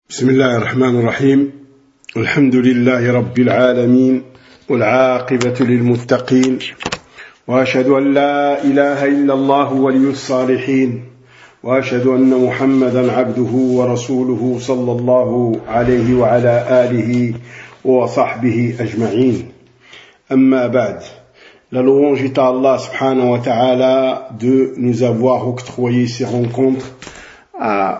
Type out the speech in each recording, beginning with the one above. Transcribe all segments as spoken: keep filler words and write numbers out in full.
بسم الله الرحمن الرحيم الحمد لله رب العالمين والعاقبة للمتقين وأشهد أن لا إله إلا الله ولي الصالحين وأشهد أن محمدا عبده ورسوله صلى الله عليه وعلى آله وصحبه أجمعين أما بعد. La louange est à Allah subhanahu wa ta'ala de nous avoir octroyé ces rencontres à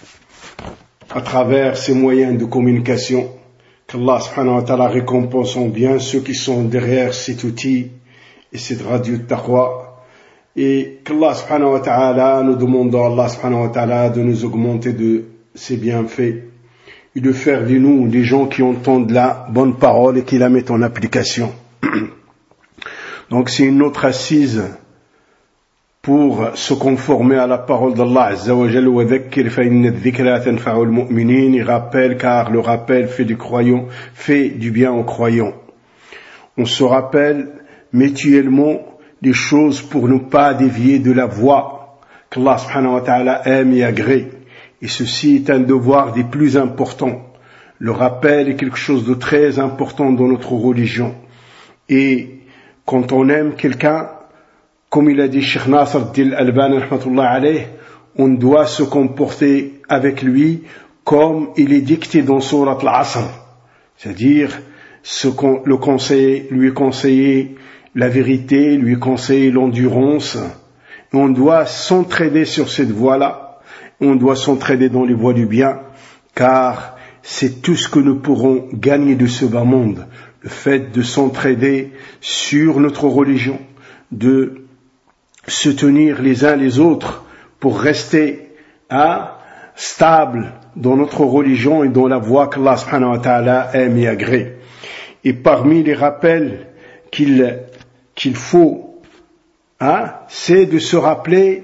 à travers ces moyens de communication, qu'Allah subhanahu wa ta'ala récompense en bien ceux qui sont derrière cet outil et cette radio de taqwa, et qu'Allah subhanahu wa ta'ala, nous demandons à Allah subhanahu wa ta'ala de nous augmenter de ses bienfaits et de faire de nous des gens qui entendent la bonne parole et qui la mettent en application. Donc c'est une autre assise pour se conformer à la parole d'Allah Azza wa Jalla, wa dhakkir fa inna dhikra tanfa'u al-mu'minin. Il rappelle car le rappel fait du croyant, fait du bien aux croyants. On se rappelle mutuellement des choses pour ne pas dévier de la voie qu'Allah subhanahu wa ta'ala aime et agrée. Et ceci est un devoir des plus importants. Le rappel est quelque chose de très important dans notre religion. Et quand on aime quelqu'un, comme il a dit Cheikh Nasr Din Albani rahmatullah alayh, on doit se comporter avec lui comme il est dicté dans Surat Al-Asr, c'est-à-dire ce qu'on, le conseiller, lui conseiller la vérité, lui conseiller l'endurance. Et on doit s'entraider sur cette voie-là, on doit s'entraider dans les voies du bien, car c'est tout ce que nous pourrons gagner de ce bas monde, le fait de s'entraider sur notre religion, de se tenir les uns les autres pour rester hein, stable dans notre religion et dans la voie qu'Allah subhanahu wa ta'ala aime et agrée. Et parmi les rappels qu'il, qu'il faut, hein, c'est de se rappeler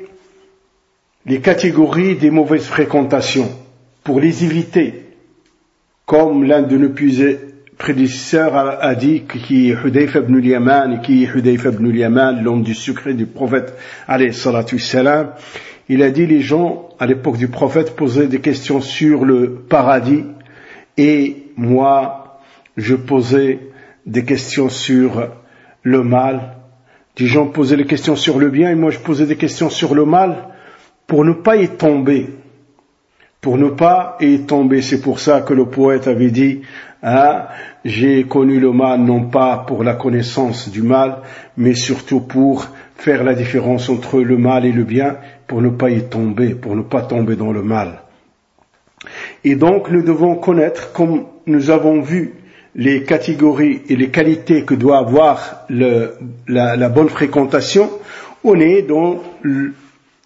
les catégories des mauvaises fréquentations pour les éviter, comme l'un de nos prédécesseur a, a dit, qui est Hudayfa ibn al-Yaman, et qui est Hudayfa ibn al-Yaman, l'homme du secret du prophète, alayhi salatu wassalam, il a dit, les gens, à l'époque du prophète, posaient des questions sur le paradis, et moi, je posais des questions sur le mal. Des gens posaient des questions sur le bien, et moi, je posais des questions sur le mal, pour ne pas y tomber. Pour ne pas y tomber. C'est pour ça que le poète avait dit, hein, j'ai connu le mal non pas pour la connaissance du mal, mais surtout pour faire la différence entre le mal et le bien, pour ne pas y tomber, pour ne pas tomber dans le mal. Et donc nous devons connaître, comme nous avons vu, les catégories et les qualités que doit avoir le, la, la bonne fréquentation. On est dans le,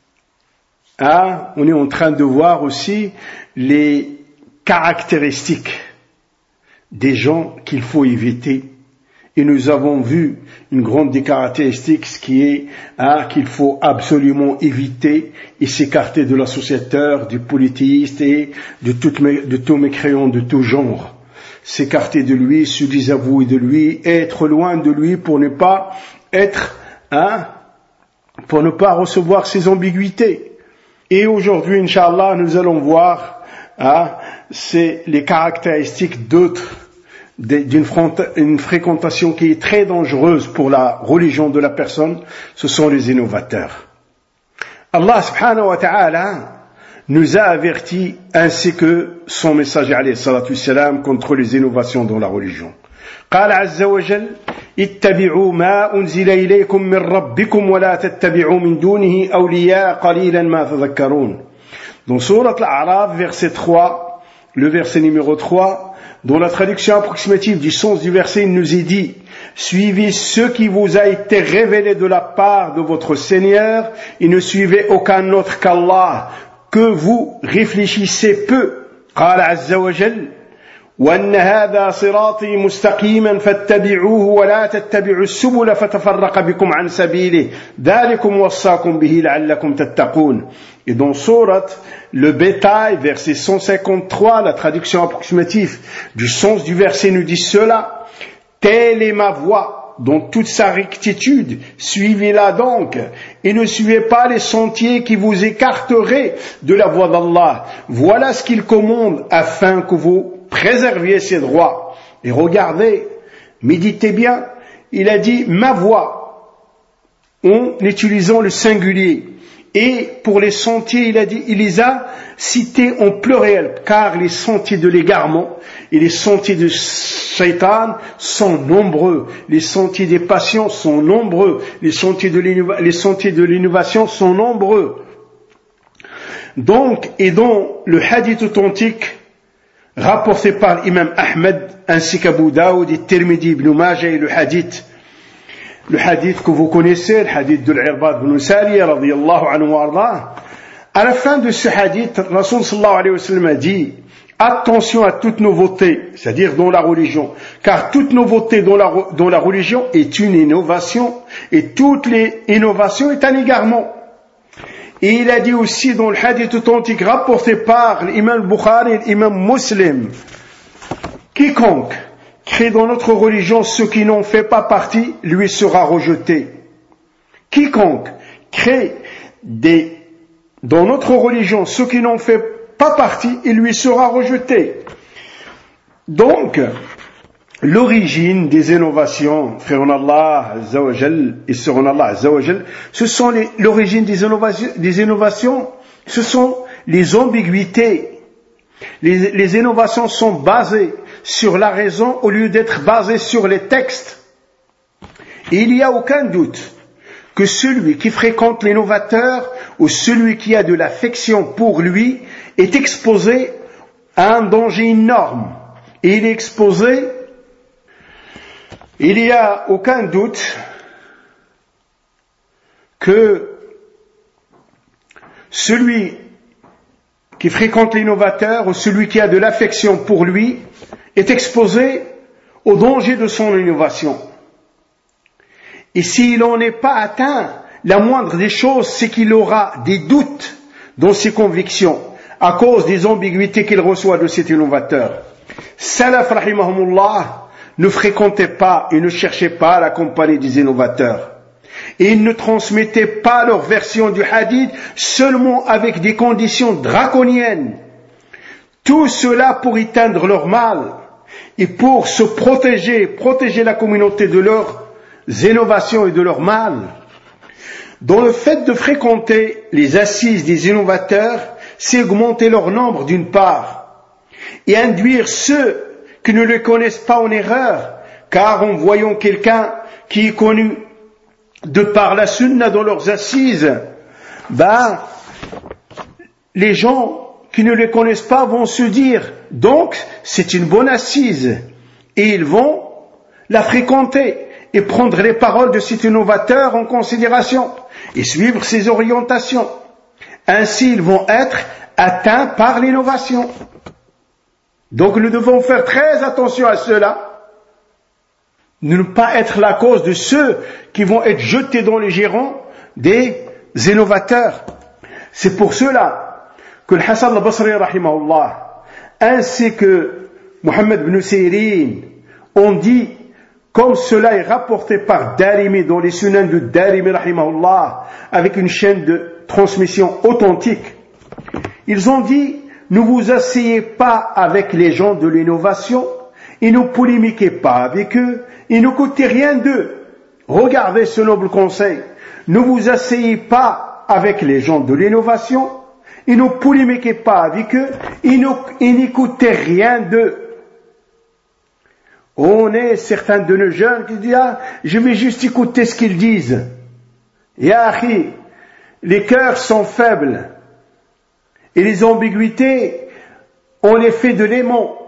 hein, on est en train de voir aussi les caractéristiques des gens qu'il faut éviter. Et nous avons vu une grande des caractéristiques, ce qui est hein, qu'il faut absolument éviter et s'écarter de l'associateur, du polythéiste et de tout, de tout mécréant de tout genre. S'écarter de lui, se désavouer de lui, être loin de lui pour ne pas être, hein, pour ne pas recevoir ses ambiguïtés. Et aujourd'hui, Inch'Allah, nous allons voir hein, c'est les caractéristiques d'autres, d'une une fréquentation qui est très dangereuse pour la religion de la personne, ce sont les innovateurs. Allah subhanahu wa ta'ala nous a avertis, ainsi que son messager alayhi salatu wassalam, contre les innovations dans la religion. قال عز وجل اتبعوا ما أنزل إليكم من ربكم ولا تتبعوا من دونه أولياء قليلا ما تذكرون. Dans Surat Al-A'raf, verset trois, le verset numéro trois, dont la traduction approximative du sens du verset, il nous est dit, suivez ce qui vous a été révélé de la part de votre Seigneur et ne suivez aucun autre qu'Allah, que vous réfléchissez peu. قال عز وجل وأن هذا صراطي مستقيما فاتبعوه ولا تتبعوا السبل فتفرق بكم عن سبيله ذلكم وصاكم به لعلكم تتقون. Et dans Sourate, le bétail, verset cent cinquante-trois, la traduction approximative du sens du verset nous dit cela, telle est ma voie, dans toute sa rectitude, suivez-la donc, et ne suivez pas les sentiers qui vous écarteraient de la voie d'Allah. Voilà ce qu'il commande afin que vous préserviez ses droits. Et regardez, méditez bien, il a dit ma voie en utilisant le singulier. Et pour les sentiers, il a dit, il les a cités en pluriel, car les sentiers de l'égarement et les sentiers de Shaitan sont nombreux. Les sentiers des passions sont nombreux. Les sentiers de l'innovation, les sentiers de l'innovation sont nombreux. Donc, et dans le hadith authentique, rapporté par l'imam Ahmed, ainsi qu'Abu Daoud et Tirmidhi ibn Majah et le hadith, le hadith que vous connaissez, le hadith de l'Irbad ibn Sariya, radiyallahu anhu wa ardah. À la fin de ce hadith, Rasul sallallahu alayhi wa sallam a dit, attention à toute nouveauté, c'est-à-dire dans la religion, car toute nouveauté dans la, dans la religion est une innovation, et toute les innovations est un égarement. Et il a dit aussi dans le hadith authentique rapporté par l'imam Bukhari et l'imam Muslim, quiconque crée dans notre religion ce qui n'en fait pas partie, lui sera rejeté. Quiconque crée des, dans notre religion ce qui n'en fait pas partie, il lui sera rejeté. Donc, l'origine des innovations, frère en Allah Azza wa Jal et sœur en Allah Azza wa Jal, ce sont les, l'origine des innovations, des innovations, ce sont les ambiguïtés. Les, les innovations sont basées sur la raison au lieu d'être basées sur les textes. Et il n'y a aucun doute que celui qui fréquente l'innovateur ou celui qui a de l'affection pour lui est exposé à un danger énorme. Et il est exposé, il n'y a aucun doute que celui qui fréquente l'innovateur ou celui qui a de l'affection pour lui est exposé au danger de son innovation. Et s'il n'en est pas atteint, la moindre des choses, c'est qu'il aura des doutes dans ses convictions à cause des ambiguïtés qu'il reçoit de cet innovateur. Salaf rahimahumullah ne fréquentaient pas et ne cherchaient pas la compagnie des innovateurs. Et ils ne transmettaient pas leur version du hadith seulement avec des conditions draconiennes. Tout cela pour éteindre leur mal et pour se protéger, protéger la communauté de leurs innovations et de leur mal. Dans le fait de fréquenter les assises des innovateurs, c'est augmenter leur nombre d'une part et induire ceux qui ne les connaissent pas en erreur, car en voyant quelqu'un qui est connu de par la sunna dans leurs assises, ben, les gens qui ne les connaissent pas vont se dire, donc c'est une bonne assise, et ils vont la fréquenter et prendre les paroles de cet innovateur en considération et suivre ses orientations. Ainsi, ils vont être atteints par l'innovation. Donc nous devons faire très attention à cela, ne pas être la cause de ceux qui vont être jetés dans les gironds des innovateurs. C'est pour cela que le Hassan al-Basri rahimahullah ainsi que Mohammed ibn Sirin ont dit, comme cela est rapporté par Darimi dans les sunan de Darimi rahimahullah avec une chaîne de transmission authentique, ils ont dit, ne vous asseyez pas avec les gens de l'innovation et ne polémiquez pas avec eux et n'écoutez rien d'eux. Regardez ce noble conseil. Ne vous asseyez pas avec les gens de l'innovation et ne polémiquez pas avec eux et n'écoutez rien d'eux. On est certains de nos jeunes qui disent, ah, je vais juste écouter ce qu'ils disent. Ya akhi, les cœurs sont faibles. Et les ambiguïtés, on les fait de l'aimant.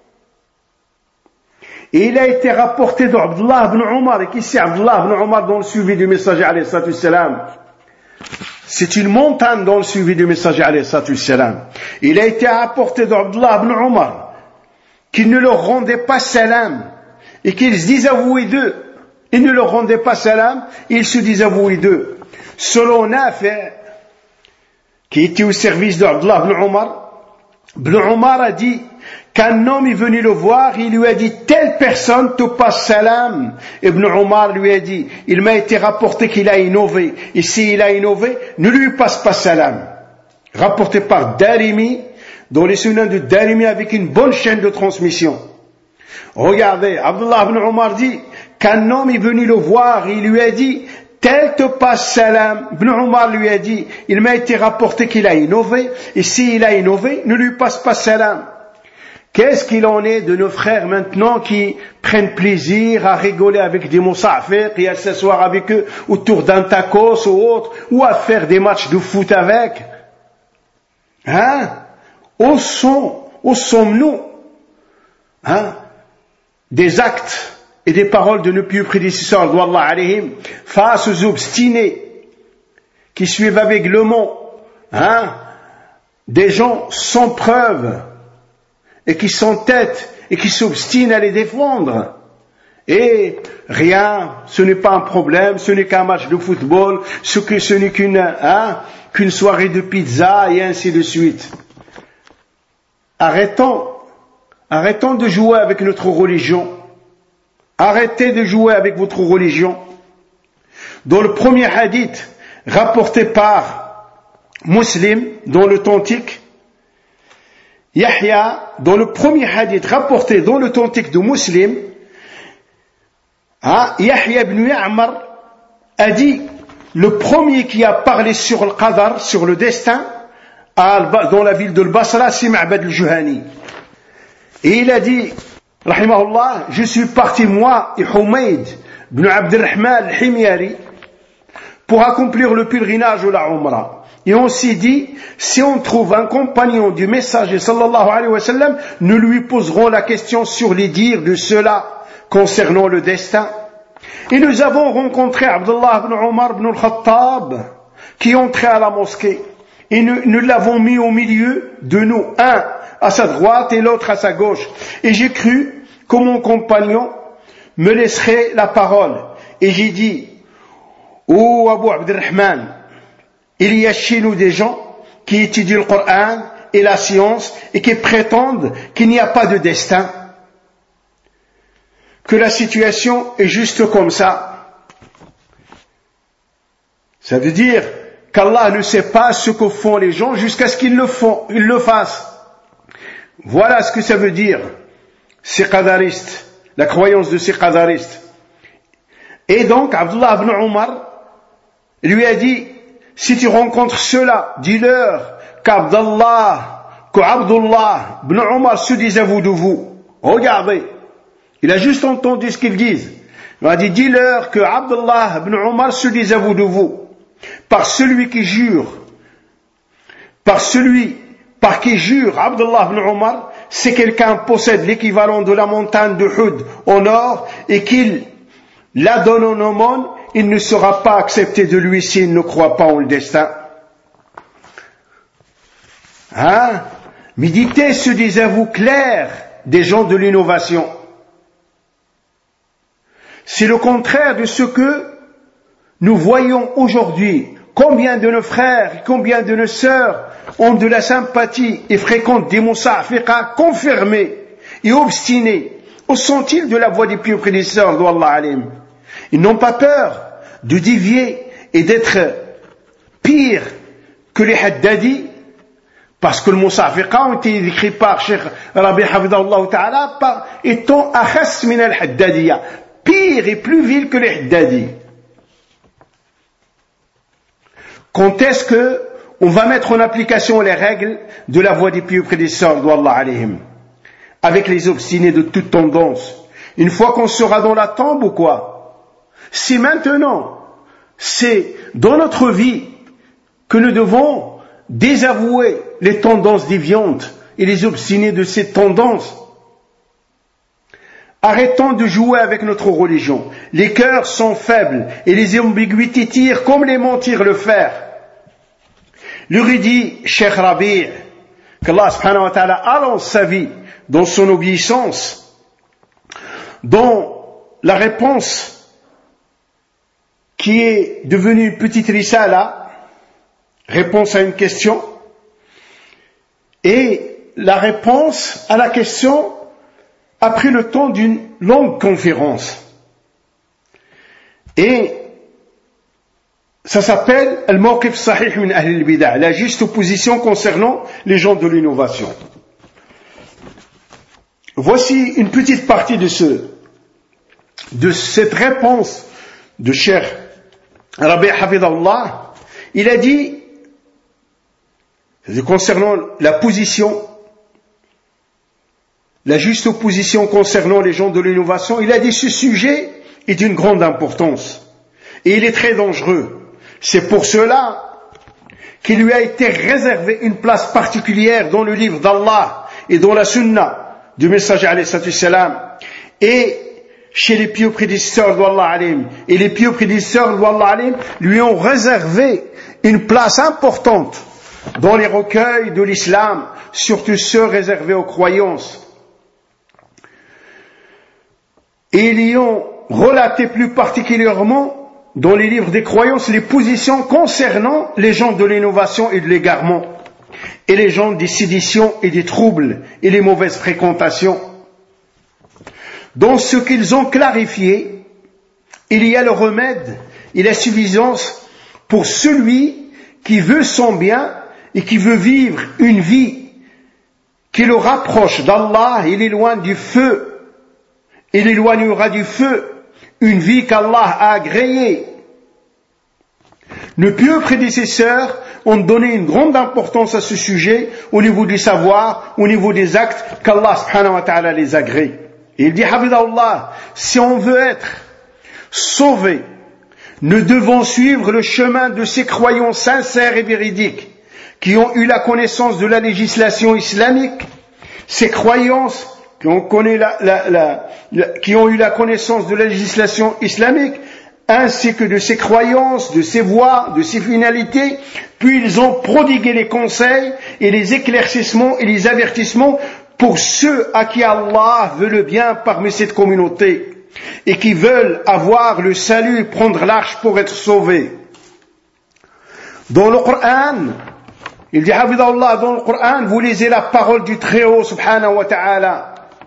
Et il a été rapporté d'Abdullah ibn Omar, et qui c'est Abdullah ibn Omar dans le suivi du messager alayhi salatu wassalam. C'est une montagne dans le suivi du messager alayhi salatu wassalam. Il a été rapporté d'Abdullah ibn Omar, qu'il ne leur rendait pas salam, et qu'ils se désavouaient d'eux. Ils ne leur rendaient pas salam, ils se désavouaient d'eux. Selon Nafi', qui était au service d'Abdullah ibn Omar, ibn Omar a dit, qu'un homme est venu le voir, il lui a dit telle personne te passe salam. Ibn Omar lui a dit, il m'a été rapporté qu'il a innové, et s'il a innové, ne lui passe pas salam. Rapporté par Darimi, dans les sunans de Darimi, avec une bonne chaîne de transmission. Regardez, Abdullah ibn Omar dit qu'un homme est venu le voir, il lui a dit tel te passe salam. Ibn Omar lui a dit, il m'a été rapporté qu'il a innové, et s'il a innové, ne lui passe pas salam. Qu'est-ce qu'il en est de nos frères maintenant qui prennent plaisir à rigoler avec des moussafir et à s'asseoir avec eux autour d'un tacos ou autre, ou à faire des matchs de foot avec? Hein? Où sont, où sommes-nous? Hein? Des actes et des paroles de nos pieux prédécesseurs, d'Allah alayhim, face aux obstinés qui suivent aveuglement, hein? Des gens sans preuve, et qui s'entêtent et qui s'obstinent à les défendre. Et rien, ce n'est pas un problème, ce n'est qu'un match de football, ce, que, ce n'est qu'une, hein, qu'une soirée de pizza, et ainsi de suite. Arrêtons, arrêtons de jouer avec notre religion. Arrêtez de jouer avec votre religion. Dans le premier hadith rapporté par Muslim, dans l'authentique, Yahya, dans le premier hadith rapporté dans l'authentique de Muslim, hein, Yahya ibn Ya'mar a dit, le premier qui a parlé sur le qadar, sur le destin, dans la ville de Basra, c'est Ma'bad al-Juhani. Et il a dit, rahimahullah, je suis parti moi et Humayd ibn Abdurrahman al-Himyari pour accomplir le pèlerinage ou la Umrah. Et on s'est dit, si on trouve un compagnon du messager sallallahu alayhi wa sallam, nous lui poserons la question sur les dires de cela concernant le destin. Et nous avons rencontré Abdullah ibn Omar ibn al-Khattab qui entrait à la mosquée. Et nous, nous l'avons mis au milieu de nous, un à sa droite et l'autre à sa gauche. Et j'ai cru que mon compagnon me laisserait la parole. Et j'ai dit, oh Abu Abdurrahman, il y a chez nous des gens qui étudient le Coran et la science et qui prétendent qu'il n'y a pas de destin, que la situation est juste comme ça. Ça veut dire qu'Allah ne sait pas ce que font les gens jusqu'à ce qu'ils le font, ils le fassent. Voilà ce que ça veut dire, ces qadaristes, la croyance de ces qadaristes. Et donc, Abdullah ibn Omar lui a dit, si tu rencontres ceux-là, dis-leur qu'Abdallah, qu'Abdullah ibn Omar se désavoue de vous. Regardez, il a juste entendu ce qu'ils disent. Il a dit, dis-leur que Abdullah ibn Omar se désavoue de vous. Par celui qui jure, par celui par qui jure Abdullah ibn Omar, c'est quelqu'un qui possède l'équivalent de la montagne de Hud au nord et qu'il la donne en aumône, il ne sera pas accepté de lui s'il ne croit pas en le destin. Hein? Méditez ce désavou clair des gens de l'innovation. C'est le contraire de ce que nous voyons aujourd'hui. Combien de nos frères, combien de nos sœurs ont de la sympathie et fréquentent des moussa'fiqa confirmés et obstinés. Où sont-ils de la voie des pieux prédécesseurs d'Allah alim? Ils n'ont pas peur de dévier et d'être pire que les haddadis, parce que le moussa'fiqa ont été écrits par Cheikh Rabi Hafidahullah Ta'ala par étant akhas min al-haddadiyya, pire et plus vil que les haddadis. Quand est-ce que on va mettre en application les règles de la voie des pieux prédécesseurs d'Allah alayhim, avec les obstinés de toute tendance? Une fois qu'on sera dans la tombe ou quoi? C'est maintenant, c'est dans notre vie que nous devons désavouer les tendances déviantes et les obstinés de ces tendances. Arrêtons de jouer avec notre religion. Les cœurs sont faibles et les ambiguïtés tirent comme les mentir le fer. L'érudit Cheikh Rabi', qu'Allah subhanahu wa ta'ala allonge sa vie dans son obéissance, dans la réponse qui est devenue une petite risala, réponse à une question, et la réponse à la question a pris le temps d'une longue conférence. Et ça s'appelle « Al-Mawqif Sahih min Ahl al-Bida'», la juste opposition concernant les gens de l'innovation. Voici une petite partie de, ce, de cette réponse de Cheikh Rabi' Hafidhahullah. Il a dit, concernant la position, la juste opposition concernant les gens de l'innovation, il a dit ce sujet est d'une grande importance et il est très dangereux. C'est pour cela qu'il lui a été réservé une place particulière dans le livre d'Allah et dans la sunna du messager alayhi salatu salam et chez les pieux prédécesseurs d'Allah alim. Et les pieux prédécesseurs d'Allah alim lui ont réservé une place importante dans les recueils de l'islam, surtout ceux réservés aux croyances. Et ils y ont relaté plus particulièrement dans les livres des croyances les positions concernant les gens de l'innovation et de l'égarement, et les gens des séditions et des troubles et les mauvaises fréquentations. Dans ce qu'ils ont clarifié, il y a le remède et la suffisance pour celui qui veut son bien et qui veut vivre une vie qui le rapproche d'Allah et l'éloigne du feu. Il éloignera du feu une vie qu'Allah a agréée. Nos pieux prédécesseurs ont donné une grande importance à ce sujet au niveau du savoir, au niveau des actes qu'Allah subhanahu wa ta'ala les agrée. Et il dit, Hafidhahullah, si on veut être sauvé, nous devons suivre le chemin de ces croyants sincères et véridiques qui ont eu la connaissance de la législation islamique, ces croyances qui ont, connu la, la, la, la, qui ont eu la connaissance de la législation islamique, ainsi que de ses croyances, de ses voies, de ses finalités, puis ils ont prodigué les conseils et les éclaircissements et les avertissements pour ceux à qui Allah veut le bien parmi cette communauté et qui veulent avoir le salut et prendre l'arche pour être sauvés. Dans le Coran, il dit, Hafidhahullah, dans le Coran, vous lisez la parole du Très-Haut, subhanahu wa ta'ala.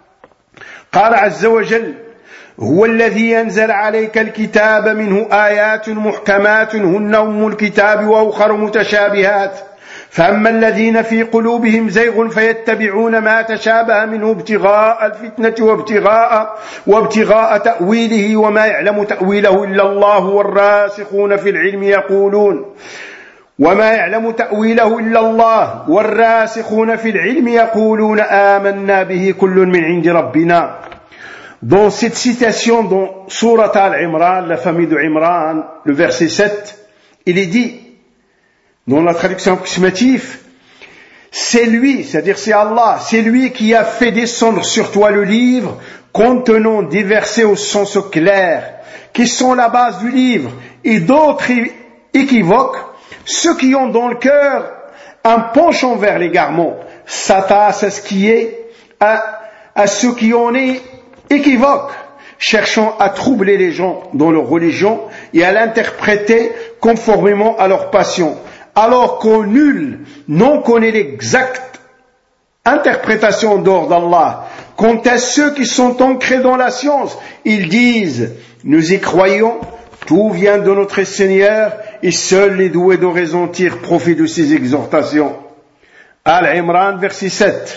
قال عز وجل هو الذي أنزل عليك الكتاب منه آيات محكمات هن أم الكتاب وأخر متشابهات فأما الذين في قلوبهم زيغ فيتبعون ما تشابه منه ابتغاء الفتنة وابتغاء وابتغاء تأويله وما يعلم تأويله إلا الله والراسخون في العلم يقولون وما يعلم تأويله إلا الله والراسخون في العلم يقولون آمنا به كل من عند ربنا. Dans cette citation dans Surat Al-Imran, la famille de Imran, le verset sept, il est dit, dans la traduction approximative, c'est lui, c'est-à-dire c'est Allah, c'est lui qui a fait descendre sur toi le livre contenant des versets au sens clair, qui sont la base du livre, et d'autres équivoques, ceux qui ont dans le cœur un penchant vers l'égarement, s'attassent à ce qui est, à, à ceux qui en est équivoque, cherchant à troubler les gens dans leur religion et à l'interpréter conformément à leur passion, alors qu'au nul n'en connaît l'exacte interprétation d'ordre d'Allah. Quant à ceux qui sont ancrés dans la science, ils disent, nous y croyons, tout vient de notre Seigneur et seuls les doués de raison tirent profit de ces exhortations. Al-Imran, verset sept.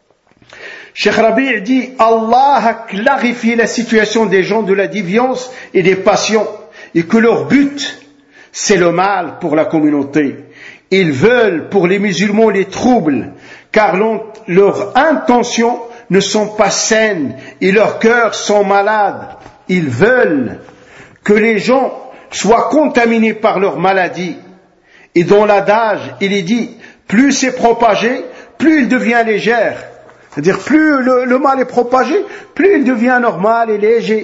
Cheikh Rabi' dit, Allah a clarifié la situation des gens de la déviance et des passions et que leur but, c'est le mal pour la communauté. Ils veulent pour les musulmans les troubles, car leurs intentions ne sont pas saines et leurs cœurs sont malades. Ils veulent que les gens soient contaminés par leur maladie. Et dans l'adage, il est dit, plus c'est propagé, plus il devient légère. C'est-à-dire, plus le, le mal est propagé, plus il devient normal et léger.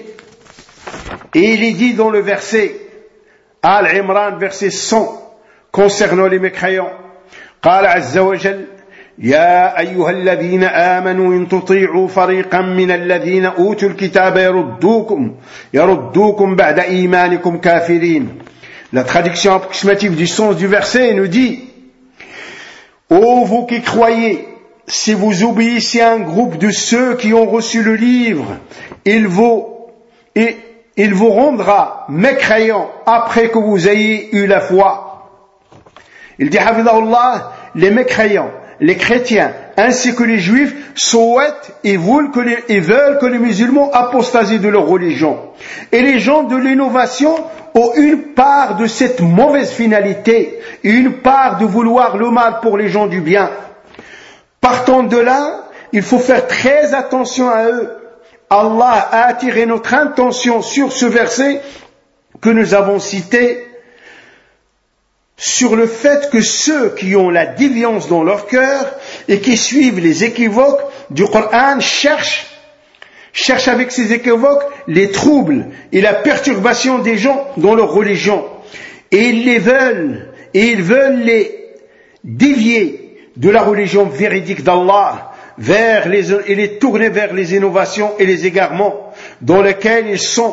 Et il est dit dans le verset, Al-Imran, verset cent, concernant les mécréants, قال عز وجل يا أيها الذين آمنوا إن تطيعوا فريقا من الذين أوتوا الكتاب يردوكم يردوكم بعد إيمانكم كافرين. La traduction approximative du sens du verset nous dit, ô vous qui croyez, si vous obéissez à un groupe de ceux qui ont reçu le livre, il vous, il, il vous rendra mécréants après que vous ayez eu la foi. Il dit, Hafidahullah, les mécréants, les chrétiens, ainsi que les juifs souhaitent et veulent que les, et veulent que les musulmans apostasient de leur religion. Et les gens de l'innovation ont une part de cette mauvaise finalité et une part de vouloir le mal pour les gens du bien. Partant de là, il faut faire très attention à eux. Allah a attiré notre attention sur ce verset que nous avons cité, sur le fait que ceux qui ont la déviance dans leur cœur et qui suivent les équivoques du Coran cherchent, cherchent avec ces équivoques les troubles et la perturbation des gens dans leur religion. Et ils les veulent, et ils veulent les dévier de la religion véridique d'Allah vers les, et les tourner vers les innovations et les égarements dans lesquels ils sont,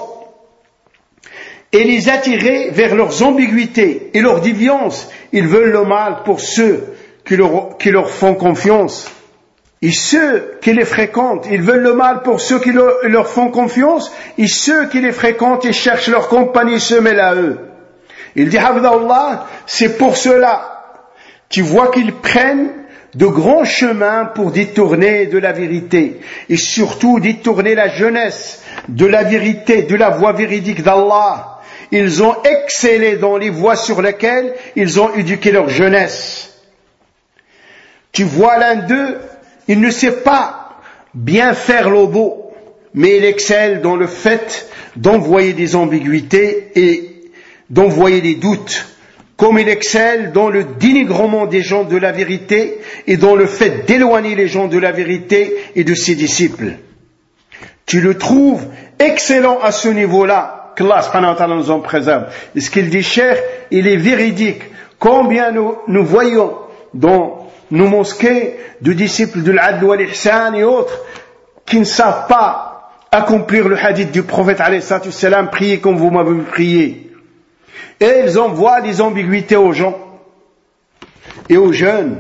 et les attirer vers leurs ambiguïtés et leurs déviances. Ils veulent le mal pour ceux qui leur, qui leur font confiance. Et ceux qui les fréquentent, ils veulent le mal pour ceux qui leur, leur font confiance, et ceux qui les fréquentent et cherchent leur compagnie se mêlent à eux. Il dit, Hafidahullah, c'est pour cela, tu vois qu'ils prennent de grands chemins pour détourner de la vérité, et surtout détourner la jeunesse de la vérité, de la voie véridique d'Allah. Ils ont excellé dans les voies sur lesquelles ils ont éduqué leur jeunesse. Tu vois l'un d'eux, il ne sait pas bien faire le beau, mais il excelle dans le fait d'envoyer des ambiguïtés et d'envoyer des doutes, comme il excelle dans le dénigrement des gens de la vérité et dans le fait d'éloigner les gens de la vérité et de ses disciples. Tu le trouves excellent à ce niveau-là. Qu'Allah subhanahu wa ta'ala nous en préserve. Et ce qu'il dit, cher, il est véridique. Combien nous, nous voyons dans nos mosquées de disciples de l'adl wal ihsan et autres qui ne savent pas accomplir le hadith du prophète alayhi salatu wassalam, priez comme vous m'avez prié. Et ils envoient des ambiguïtés aux gens et aux jeunes.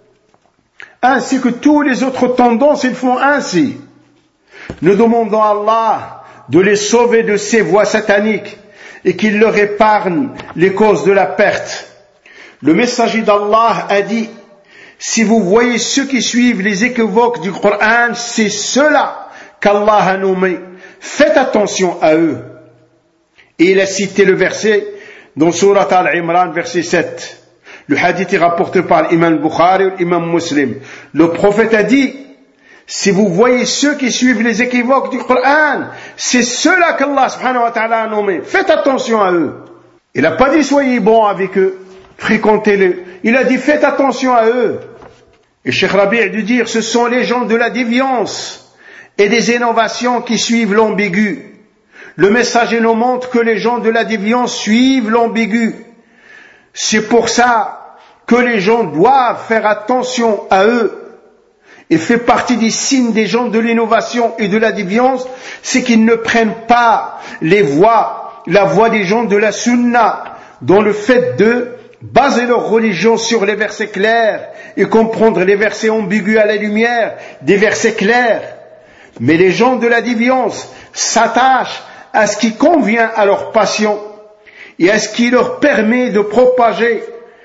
Ainsi que tous les autres tendances, ils font ainsi. Nous demandons à Allah de les sauver de ces voies sataniques et qu'il leur épargne les causes de la perte. Le messager d'Allah a dit, si vous voyez ceux qui suivent les équivoques du Coran, c'est ceux-là qu'Allah a nommés. Faites attention à eux. Et il a cité le verset dans Surat Al-Imran, verset sept. Le hadith est rapporté par l'imam Bukhari et l'imam Muslim. Le prophète a dit, si vous voyez ceux qui suivent les équivoques du Coran, c'est ceux-là qu'Allah subhanahu wa ta'ala a nommé. Faites attention à eux. Il n'a pas dit soyez bons avec eux, fréquentez-les. Il a dit faites attention à eux. Et Cheikh Rabi' a dû dire, ce sont les gens de la déviance et des innovations qui suivent l'ambigu. Le messager nous montre que les gens de la déviance suivent l'ambigu. C'est pour ça que les gens doivent faire attention à eux. Et fait partie des signes des gens de l'innovation et de la déviance, c'est qu'ils ne prennent pas les voies, la voie des gens de la sunna, dans le fait de baser leur religion sur les versets clairs et comprendre les versets ambigus à la lumière des versets clairs. Mais les gens de la déviance s'attachent à ce qui convient à leur passion et à ce qui leur permet de propager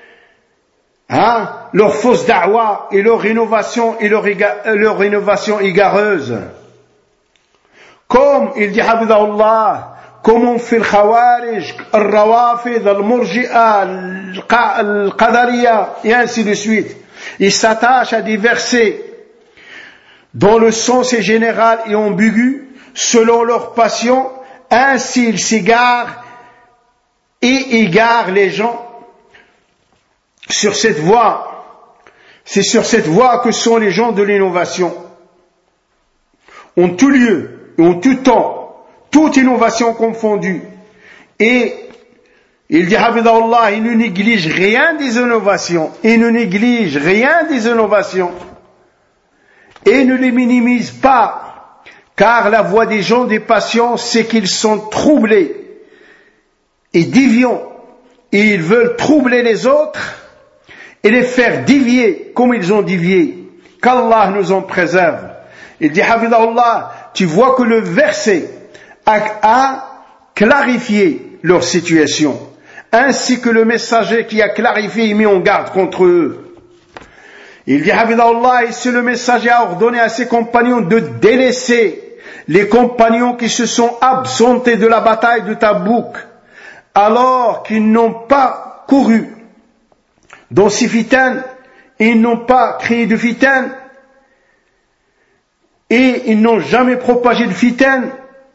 Hein, leur fausse da'wa et leur innovation et leur, éga, leur innovation égareuse. Comme il dit Hafidahullah, comme on fait le Khawarij, le Rawafid, le Murji'a, le Qadariya, et ainsi de suite. Ils s'attachent à des versets dont le sens est général et ambigu, selon leur passion, ainsi ils s'égarent et égarent les gens sur cette voie. C'est sur cette voie que sont les gens de l'innovation. En tout lieu et en tout temps, toute innovation confondue. Et il dit Hafidahullah, il ne néglige rien des innovations. Il ne néglige rien des innovations. Et ne les minimise pas. Car la voie des gens des passions, c'est qu'ils sont troublés et déviants. Et ils veulent troubler les autres et les faire dévier comme ils ont dévié. qu'Allah nous en préserve. Il dit, Hafidahullah, tu vois que le verset a, a clarifié leur situation, ainsi que le messager qui a clarifié et mis en garde contre eux. Il dit, Hafidahullah, et c'est le messager a ordonné à ses compagnons de délaisser les compagnons qui se sont absentés de la bataille de Tabouk, alors qu'ils n'ont pas couru dans ces fitanes, ils n'ont pas crié de fitanes, et ils n'ont jamais propagé de fitanes,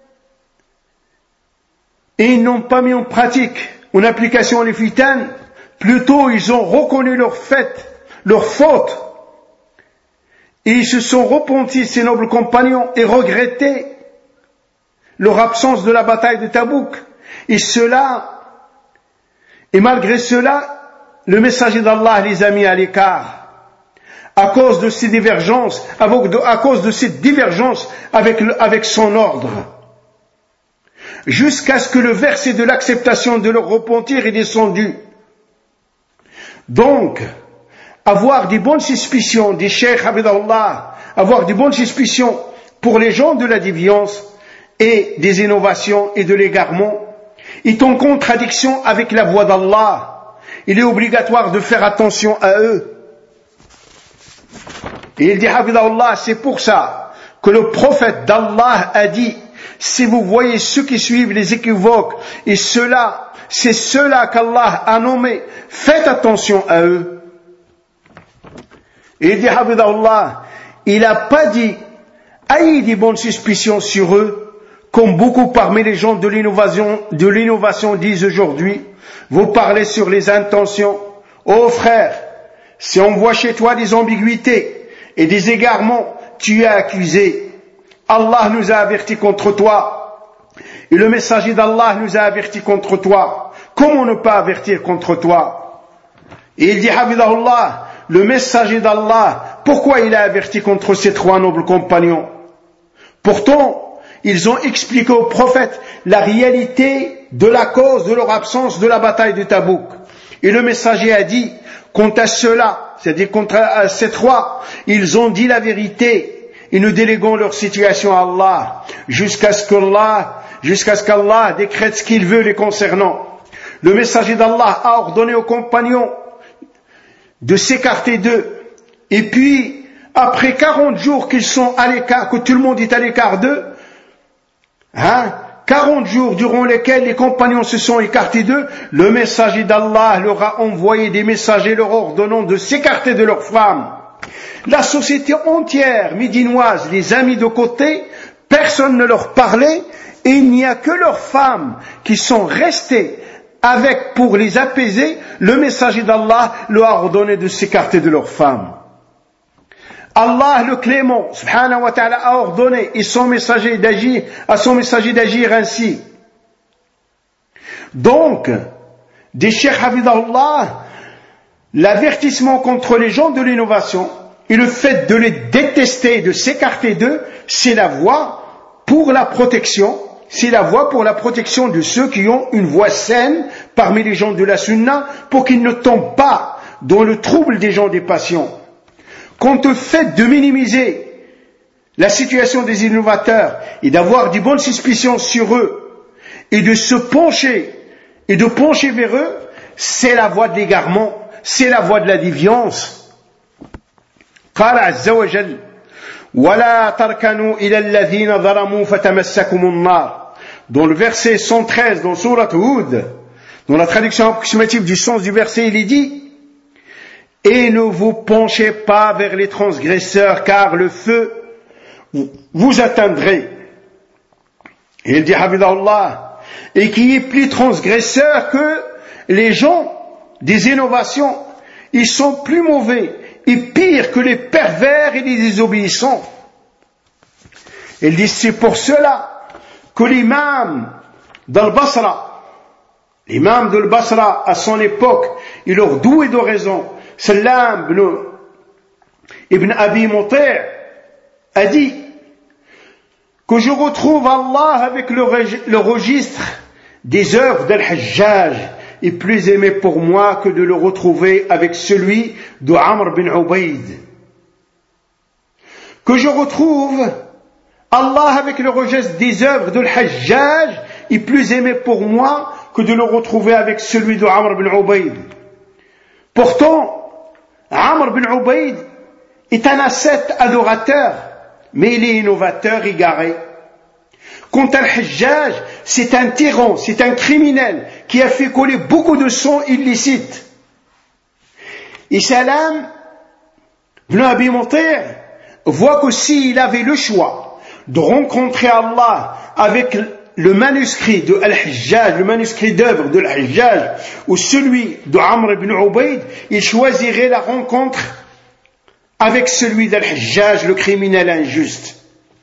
et ils n'ont pas mis en pratique, en application les fitanes, plutôt ils ont reconnu leur fait, leur faute, et ils se sont repentis, ces nobles compagnons, et regretté leur absence de la bataille de Tabouk. Et cela, et malgré cela, le messager d'Allah les a mis à l'écart, à cause de ces divergences, à cause de cette divergence avec, le, avec son ordre, jusqu'à ce que le verset de l'acceptation de leur repentir est descendu. Donc, avoir des bonnes suspicions des cheikhs Hafidahullah, avoir des bonnes suspicions pour les gens de la déviance et des innovations et de l'égarement, est en contradiction avec la voix d'Allah. Il est obligatoire de faire attention à eux. Et il dit, Hafidahullah, c'est pour ça que le prophète d'Allah a dit, si vous voyez ceux qui suivent les équivoques, et ceux-là, c'est ceux-là qu'Allah a nommés, faites attention à eux. Et il dit, Hafidahullah, il n'a pas dit, ayez des bonnes suspicions sur eux, comme beaucoup parmi les gens de l'innovation, de l'innovation disent aujourd'hui. Vous parlez sur les intentions. Oh frère, si on voit chez toi des ambiguïtés et des égarements, tu es accusé. Allah nous a avertis contre toi. Et le messager d'Allah nous a avertis contre toi. Comment ne pas avertir contre toi? Et il dit, Hafidahullah, le messager d'Allah, pourquoi il a averti contre ces trois nobles compagnons? Pourtant, ils ont expliqué au prophète la réalité de la cause de leur absence de la bataille de Tabouk. Et le messager a dit, quant à ceux-là, c'est-à-dire contre ces trois, ils ont dit la vérité et nous déléguons leur situation à Allah, jusqu'à ce qu'Allah, jusqu'à ce qu'Allah décrète ce qu'il veut les concernant. Le messager d'Allah a ordonné aux compagnons de s'écarter d'eux. Et puis, après quarante jours qu'ils sont à l'écart, que tout le monde est à l'écart d'eux, Hein? quarante jours durant lesquels les compagnons se sont écartés d'eux, le messager d'Allah leur a envoyé des messagers leur ordonnant de s'écarter de leurs femmes. La société entière médinoise les a mis de côté, personne ne leur parlait, et il n'y a que leurs femmes qui sont restées avec pour les apaiser. Le messager d'Allah leur a ordonné de s'écarter de leurs femmes. Allah le clément, subhanahu wa ta'ala, a ordonné et son messager d'agir, à son messager d'agir ainsi. Donc, des cheikhs Hafidahullah, l'avertissement contre les gens de l'innovation et le fait de les détester, de s'écarter d'eux, c'est la voie pour la protection, c'est la voie pour la protection de ceux qui ont une voie saine parmi les gens de la sunna, pour qu'ils ne tombent pas dans le trouble des gens des passions. Quant au fait de minimiser la situation des innovateurs et d'avoir des bonnes suspicions sur eux et de se pencher et de pencher vers eux, c'est la voie de l'égarement, c'est la voie de la déviance. قال عز وجل ولا تركنوا إلى الذين ظلموا فتمسكم النار. Dans le verset cent treize dans Sourate Hud, dans la traduction approximative du sens du verset, il est dit: et ne vous penchez pas vers les transgresseurs, car le feu vous atteindrait. Et il dit, Hafidahullah, et qui est plus transgresseur que les gens des innovations, ils sont plus mauvais et pires que les pervers et les désobéissants. Il dit, c'est pour cela que l'imam d'Al-Basra, l'imam d'Al-Basra à son époque, il leur doué de raison, Salam ibn Abi Muti' a dit que je retrouve Allah avec le, le registre des œuvres d'Al-Hajjaj est plus aimé pour moi que de le retrouver avec celui de Amr bin Ubayd. que je retrouve Allah avec le registre des œuvres de l'Hajjaj est plus aimé pour moi que de le retrouver avec celui de Amr bin Ubayd. Pourtant, Amr bin Ubayd est un ascète adorateur, mais il est innovateur, égaré. Quant à l'Hajjaj, c'est un tyran, c'est un criminel qui a fait couler beaucoup de sang illicite. Et Salam, ibn Abi Muti' voit que s'il avait le choix de rencontrer Allah avec le manuscrit de Al-Hajjaj, le manuscrit d'œuvre de Al-Hajjaj, ou celui de Amr ibn Ubayd, il choisirait la rencontre avec celui d'Al-Hajjaj, le criminel injuste.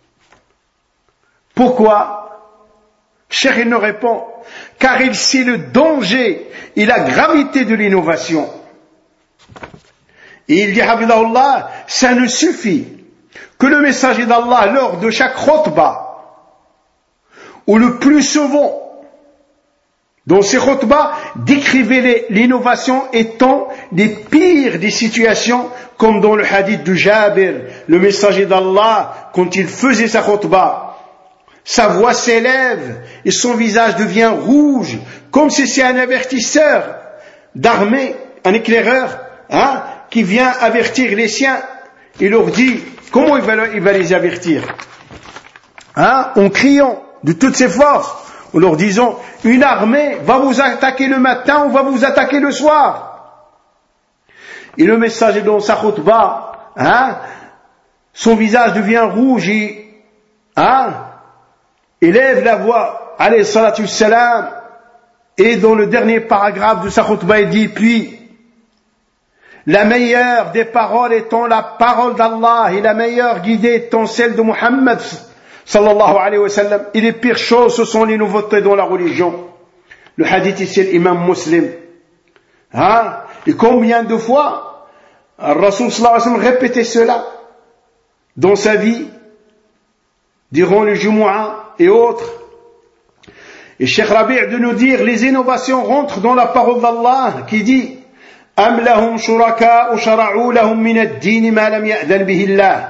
Pourquoi? Cheikh il nous répond, car il sait le danger et la gravité de l'innovation. Et il dit, Hafidahullah, ça ne suffit que le messager d'Allah, lors de chaque khutbah, ou le plus souvent, dans ces khutbahs, décrivait l'innovation étant des pires des situations, comme dans le hadith de Jabir, le messager d'Allah, quand il faisait sa khutbah, sa voix s'élève et son visage devient rouge, comme si c'est un avertisseur d'armée, un éclaireur, hein, qui vient avertir les siens. Il leur dit, comment il va, il va les avertir, hein, en criant de toutes ses forces, en leur disant, une armée va vous attaquer le matin ou va vous attaquer le soir. Et le messager dans sa khutbah, hein, son visage devient rouge et, hein, élève la voix, alayhi salatu wassalam, et dans le dernier paragraphe de sa khutbah, il dit, puis, la meilleure des paroles étant la parole d'Allah et la meilleure guidée étant celle de Muhammad sallallahu alayhi wa sallam. Et les pires choses, ce sont les nouveautés dans la religion. Le hadith ici, l'imam Muslim. Hein? Et combien de fois le Rasul sallallahu alayhi wa sallam répétait cela dans sa vie, durant le Jumu'ah et autres. Et Cheikh Rabi' de nous dire, les innovations rentrent dans la parole d'Allah qui dit, أم لهم شركاء شرعوا لهم من الدين ما لم يأذن به الله.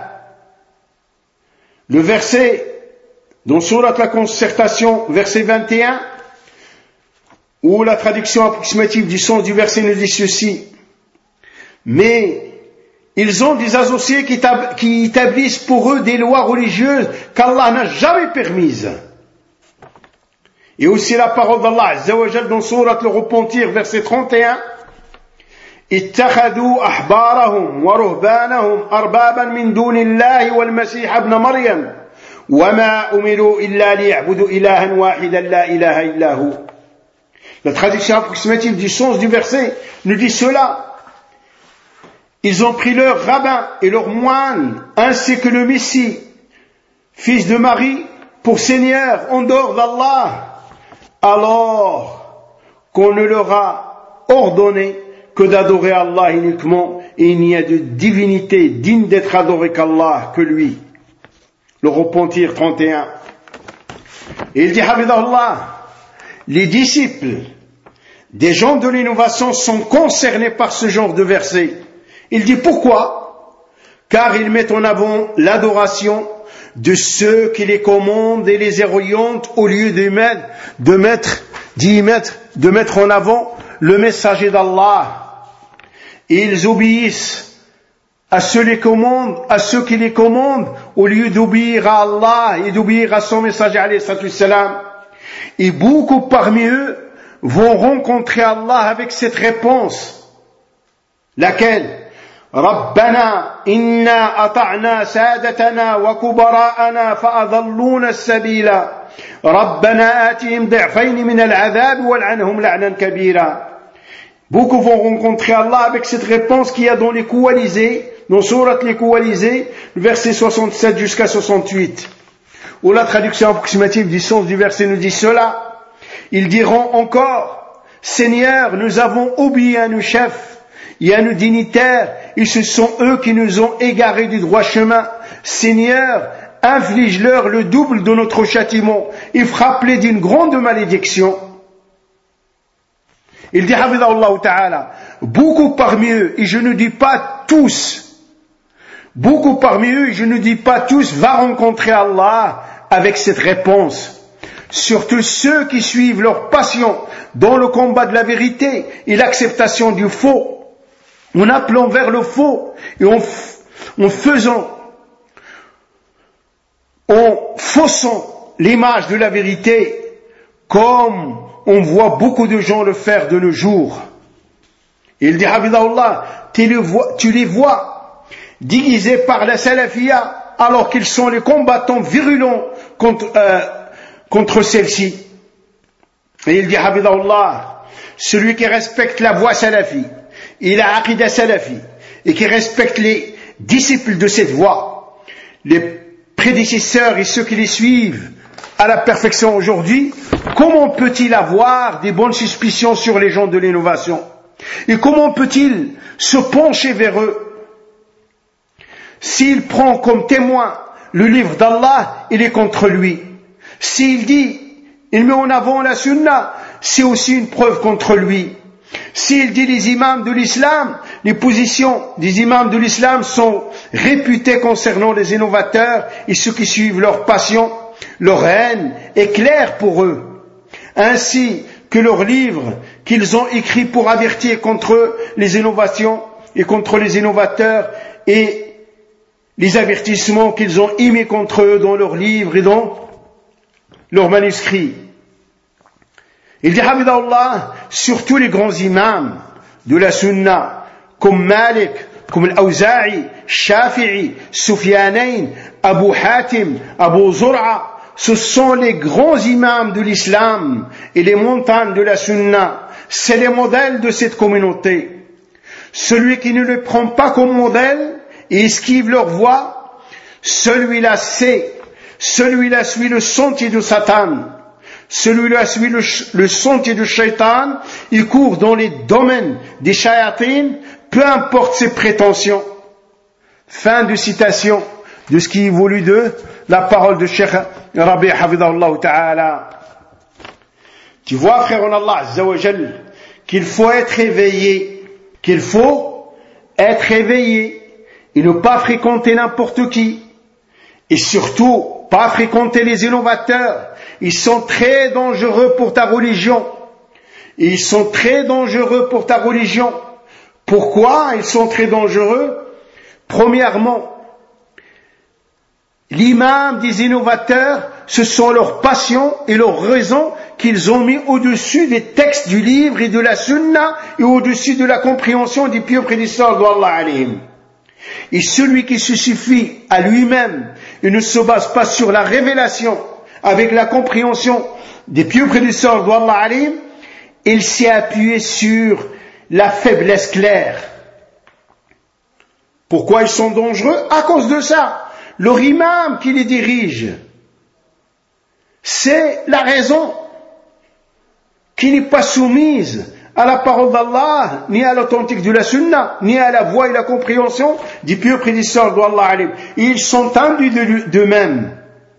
Le verset dans Surat la Concertation, verset vingt et un, où la traduction approximative du sens du verset nous dit ceci. Mais ils ont des associés qui établissent pour eux des lois religieuses qu'Allah n'a jamais permises. Et aussi la parole d'Allah Azza wa Jal dans Surat le Repentir, verset trente et un. اتخذوا أحبارهم ورهبانهم أربابا من دون الله والمسيح ابن مريم وما أمروا إلا ليعبدوا إلها واحدا لا إله إلا هو. La traduction approximative du sens du verset nous dit cela. Ils ont pris leurs rabbins et leurs moines ainsi que le Messie, fils de Marie, pour Seigneur en dehors d'Allah, alors qu'on ne leur a ordonné que d'adorer Allah uniquement, et il n'y a de divinité digne d'être adorée qu'Allah, que lui. Le Repentir trente et un. Et il dit, Hafidahullah, les disciples des gens de l'innovation sont concernés par ce genre de verset. Il dit pourquoi? Car ils mettent en avant l'adoration de ceux qui les commandent et les orientent au lieu de mettre, de mettre, d'y mettre, de mettre en avant le messager d'Allah. Et ils obéissent à ceux, les commandent, à ceux qui les commandent au lieu d'obéir à Allah et d'obéir à son messager alayhi salatu salam. Et beaucoup parmi eux vont rencontrer Allah avec cette réponse, laquelle ربنا إنا أطعنا سادتنا وكبراءنا فأضلونا السبيل ربنا آتهم ضعفين من العذاب والعنهم لعنا كبيرا. Beaucoup vont rencontrer Allah avec cette réponse qu'il y a dans les coalisés, dans Surat les coalisés, verset soixante-sept jusqu'à soixante-huit, où la traduction approximative du sens du verset nous dit cela. Ils diront encore, Seigneur, nous avons obéi à nos chefs et à nos dignitaires, et ce sont eux qui nous ont égarés du droit chemin. Seigneur, inflige-leur le double de notre châtiment et frappe-les d'une grande malédiction. Il dit, Hafidahullah ta'ala, beaucoup parmi eux, et je ne dis pas tous, Beaucoup parmi eux, je ne dis pas tous, va rencontrer Allah avec cette réponse. Surtout ceux qui suivent leur passion dans le combat de la vérité et l'acceptation du faux, en appelant vers le faux et en, en faisant, en faussant l'image de la vérité, comme on voit beaucoup de gens le faire de nos jours. Il dit, Hafidahullah, tu les vois, tu les vois déguisés par la salafia alors qu'ils sont les combattants virulents contre, euh, contre celle-ci. Et il dit, Hafidahullah, celui qui respecte la voie salafi, il a aqida salafi, et qui respecte les disciples de cette voie, les prédécesseurs et ceux qui les suivent à la perfection aujourd'hui, comment peut-il avoir des bonnes suspicions sur les gens de l'innovation? Et comment peut-il se pencher vers eux? S'il prend comme témoin le livre d'Allah, il est contre lui. S'il dit, il met en avant la sunna, c'est aussi une preuve contre lui. S'il dit les imams de l'islam, les positions des imams de l'islam sont réputées concernant les innovateurs et ceux qui suivent leur passion, leur haine est claire pour eux, ainsi que leurs livres qu'ils ont écrits pour avertir contre les innovations et contre les innovateurs et les avertissements qu'ils ont émis contre eux dans leurs livres et dans leurs manuscrits. Il dit, Hafidahullah, surtout les grands imams de la sunna, comme Malik, comme Al-Awza'i, Shafi'i, Sufyanayn, Abu Hatim, Abu Zur'a, ce sont les grands imams de l'islam et les montagnes de la sunna. C'est les modèles de cette communauté. Celui qui ne les prend pas comme modèle et esquive leur voie, celui-là sait, celui-là suit le sentier de Satan. Celui-là suit le, le sentier du shaitan, il court dans les domaines des shayatines, peu importe ses prétentions. Fin de citation de ce qui évolue de la parole de Cheikh Rabi' Hafidahullah Ta'ala. Tu vois, frère en Allah Azza wa Jal, qu'il faut être éveillé, qu'il faut être éveillé et ne pas fréquenter n'importe qui, et surtout pas fréquenter les innovateurs. Ils sont très dangereux pour ta religion. Ils sont très dangereux pour ta religion. Pourquoi ils sont très dangereux? Premièrement, l'imam des innovateurs, ce sont leurs passions et leurs raisons qu'ils ont mis au-dessus des textes du livre et de la sunna et au-dessus de la compréhension des pieux prédécesseurs d'Allah alayhim. Et celui qui se suffit à lui-même et ne se base pas sur la révélation avec la compréhension des pieux prédécesseurs d'Allah alayhim, il s'est appuyé sur la faiblesse claire. Pourquoi ils sont dangereux? À cause de ça. Leur imam qui les dirige, c'est la raison qui n'est pas soumise à la parole d'Allah, ni à l'authentique de la sunna, ni à la voix et la compréhension des pieux prédécesseurs d'Allah alayhim. Ils sont imbus d'eux-mêmes.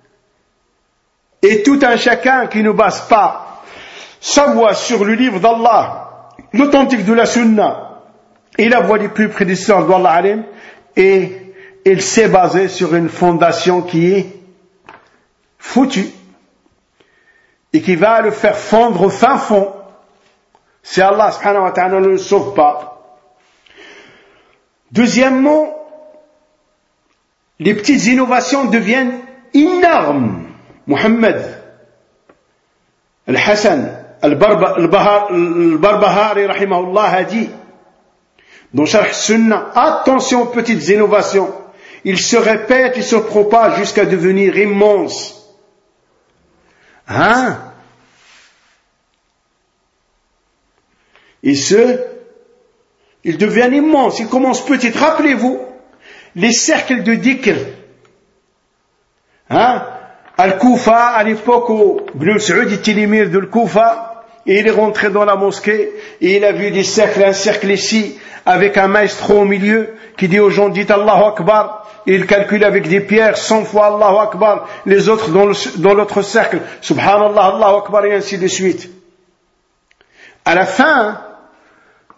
Et tout un chacun qui ne base pas sa voix sur le livre d'Allah, l'authentique de la sunna, et la voix des plus prédécesseurs d'Allah alayhim, et il s'est basé sur une fondation qui est foutue, et qui va le faire fondre au fin fond, si Allah subhanahu wa ta'ala ne le sauve pas. Deuxièmement, les petites innovations deviennent énormes. Muhammad Al-Hassan Al-Barbahari rahimahullah a dit dans Sharh Sunnah, attention aux petites innovations, ils se répètent et se propagent jusqu'à devenir immenses. Hein? Et ce, ils deviennent immenses, ils commencent petits. Rappelez-vous, les cercles de dhikr, hein? Al-Koufa, à l'époque où Ibn Saoud était l'émir de Al-Koufa, et il est rentré dans la mosquée, et il a vu des cercles, un cercle ici, avec un maestro au milieu, qui dit aux gens, dites Allahu Akbar, et il calcule avec des pierres, cent fois Allahu Akbar, les autres dans, le, dans l'autre cercle, Subhanallah, Allahu Akbar, et ainsi de suite. À la fin,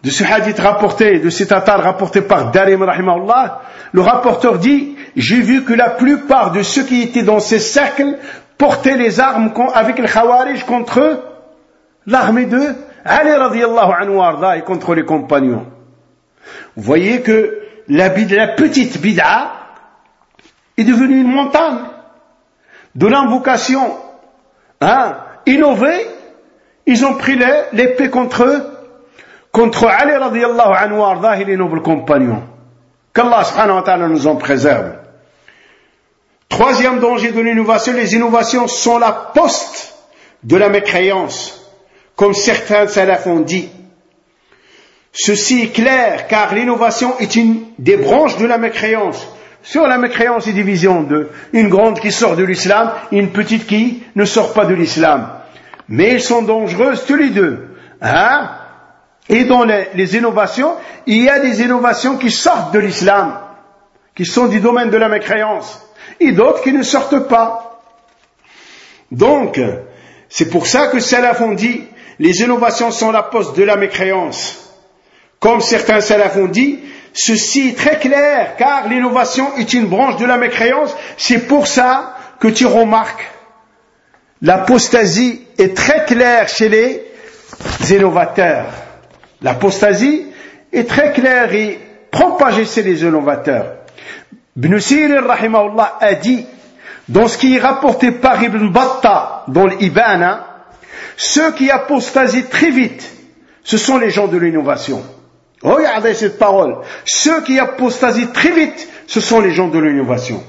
de ce hadith rapporté, de cet athar rapporté par Darim rahimahullah, le rapporteur dit, j'ai vu que la plupart de ceux qui étaient dans ces cercles portaient les armes avec les Khawarij contre l'armée de Ali radiyallahu anhu arda et contre les compagnons. Vous voyez que la, bid, la petite bid'a est devenue une montagne de l'invocation. Hein, innovée, ils ont pris l'épée contre eux, contre Ali radiyallahu anhu arda et les nobles compagnons. Qu'Allah subhanahu wa ta'ala nous en préserve. Troisième danger de l'innovation, les innovations sont la poste de la mécréance, comme certains salafs ont dit. Ceci est clair, car l'innovation est une des branches de la mécréance. Sur la mécréance est divisée en deux. Une grande qui sort de l'islam et une petite qui ne sort pas de l'islam. Mais elles sont dangereuses tous les deux. Hein? Et dans les, les innovations, il y a des innovations qui sortent de l'islam, qui sont du domaine de la mécréance, et d'autres qui ne sortent pas. Donc, c'est pour ça que salaf ont dit, les innovations sont la poste de la mécréance. Comme certains salaf ont dit, ceci est très clair, car l'innovation est une branche de la mécréance. C'est pour ça que tu remarques, l'apostasie est très claire chez les innovateurs. L'apostasie est très claire et propagée chez les innovateurs. Ibn Sirin rahimahullah a dit, dans ce qui est rapporté par Ibn Battah dans l'Ibana, ceux qui apostasient très vite, ce sont les gens de l'innovation. Regardez cette parole. Ceux qui apostasient très vite, ce sont les gens de l'innovation.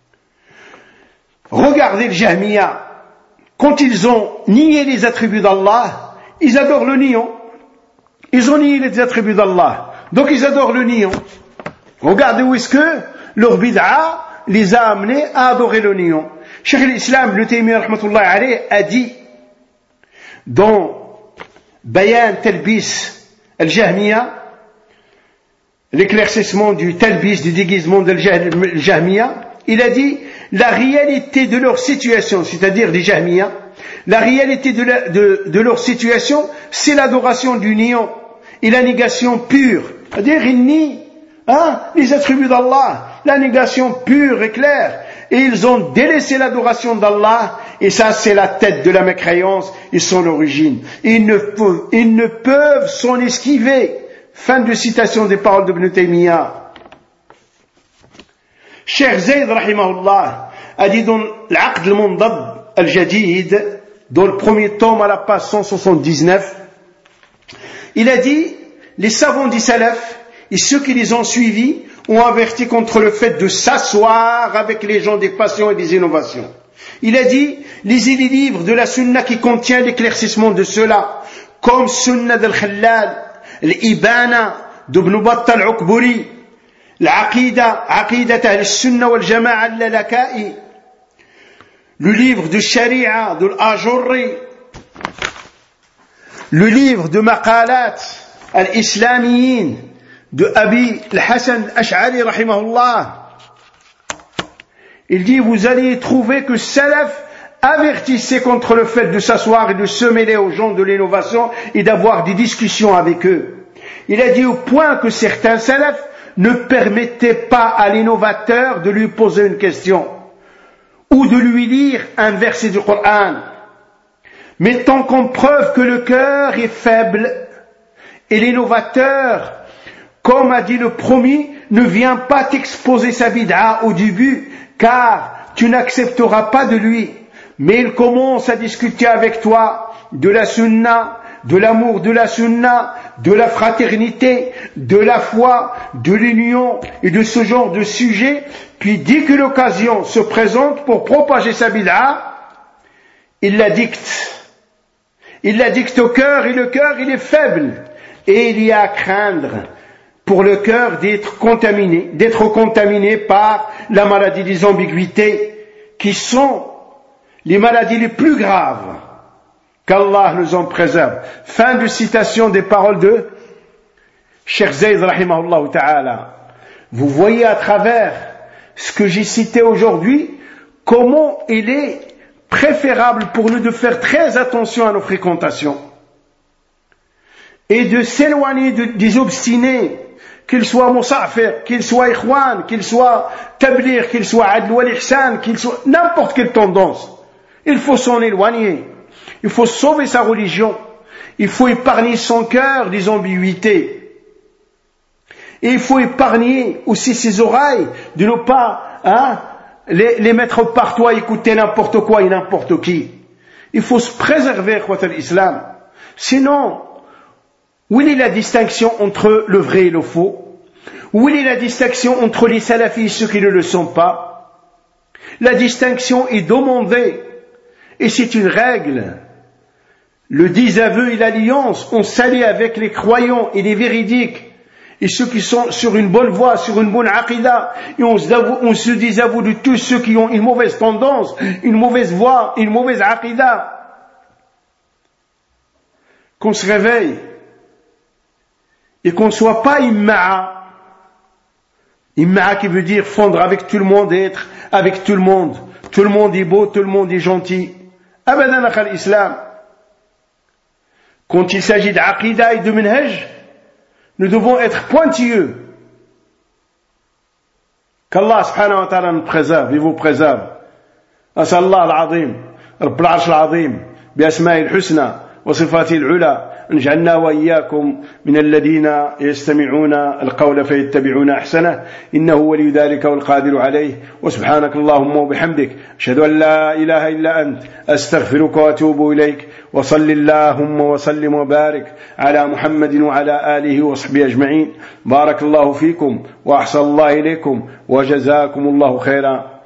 Regardez le Jahmiya. Quand ils ont nié les attributs d'Allah, ils adorent le niant. Ils ont nié les attributs d'Allah. Donc ils adorent le niant. Regardez où est-ce que leur bid'a les a amenés à adorer le niant. Cheikh l'Islam, Ibn Taymiyyah rahmatullahi alayhi, a dit dans Bayan Talbis al-Jahmiya, l'éclaircissement du talbis, du déguisement de Jahmiya, il a dit la réalité de leur situation, c'est-à-dire des Jahmiya, la réalité de, la, de, de leur situation, c'est l'adoration du néant et la négation pure. C'est-à-dire, ils nient hein, les attributs d'Allah, la négation pure et claire. Et ils ont délaissé l'adoration d'Allah, et ça c'est la tête de la mécréance et son origine. Ils ne peuvent, ils ne peuvent s'en esquiver. Fin de citation des paroles de Ibn Taymiyyah. Cheikh Zayd rahimahullah a dit dans l'Aqd al-Mundab al-Jadid, dans le premier tome à la page cent soixante-dix-neuf, il a dit, les savants du salaf et ceux qui les ont suivis ont averti contre le fait de s'asseoir avec les gens des passions et des innovations. Il a dit, lisez les livres de la sunna qui contient l'éclaircissement de cela, comme Sunna del-Khallal, l'Ibana d'Ibn Battah al-Ukburi, l'Aqida, Aqida al-Sunna wal-Jama'a al-Laka'i, le livre de Sharia de l'Ajurri, le livre de Maqalat al-Islamiyin de Abi al-Hasan al-Ash'ari rahimahullah. Il dit, vous allez trouver que salaf avertissait contre le fait de s'asseoir et de se mêler aux gens de l'innovation et d'avoir des discussions avec eux. Il a dit au point que certains salafs ne permettaient pas à l'innovateur de lui poser une question ou de lui lire un verset du Coran, mettant comme preuve que le cœur est faible et l'innovateur, comme a dit le promis, ne vient pas t'exposer sa bid'a au début, car tu n'accepteras pas de lui. Mais il commence à discuter avec toi de la sunna, de l'amour de la sunna, de la fraternité, de la foi, de l'union et de ce genre de sujet. Puis dès que l'occasion se présente pour propager sa bid'a, il la dicte. Il la dicte au cœur et le cœur il est faible. Et il y a à craindre pour le cœur d'être contaminé, d'être contaminé par la maladie des ambiguïtés qui sont les maladies les plus graves. Qu'Allah nous en préserve. Fin de citation des paroles de Cheikh Zayd rahimahullah ta'ala. Vous voyez à travers ce que j'ai cité aujourd'hui, comment il est préférable pour nous de faire très attention à nos fréquentations. et de s'éloigner de, des obstinés, qu'ils soient Moussafir, qu'ils soient Ikhwan, qu'ils soient Tablir, qu'ils soient Adl wal Ihsan, qu'ils soient n'importe quelle tendance. Il faut s'en éloigner. Il faut sauver sa religion. Il faut épargner son cœur des ambiguïtés. Et il faut épargner aussi ses oreilles de ne pas hein, les, les mettre partout à écouter n'importe quoi et n'importe qui. Il faut se préserver, khwat l'islam. Sinon, où est la distinction entre le vrai et le faux? Où est la distinction entre les salafis et ceux qui ne le sont pas? La distinction est demandée. Et c'est une règle. Le désaveu et l'alliance, on s'allie avec les croyants et les véridiques. Et ceux qui sont sur une bonne voie, sur une bonne aqidah. Et on se, on se désavoue de tous ceux qui ont une mauvaise tendance, une mauvaise voie, une mauvaise aqidah. Qu'on se réveille. Et qu'on ne soit pas imma'a. Imma'a qui veut dire fondre avec tout le monde et être avec tout le monde. Tout le monde est beau, tout le monde est gentil. Abadan akhal islam. Quand il s'agit d'aqidah et de minhaj, nous devons être pointilleux. Qu'Allah subhanahu wa ta'ala nous préserve et vous préserve. As'al Allah al-azim, Rabb al-arsh al-azim, bi asma'i al-husna wa sifati al-ula. نجعلنا وإياكم من الذين يستمعون القول فيتبعون أحسنه إنه ولي ذلك والقادر عليه وسبحانك اللهم وبحمدك أشهد أن لا إله إلا أنت أستغفرك وأتوب إليك وصل اللهم وسلم وبارك على محمد وعلى آله وصحبه أجمعين بارك الله فيكم وأحسن الله إليكم وجزاكم الله خيرا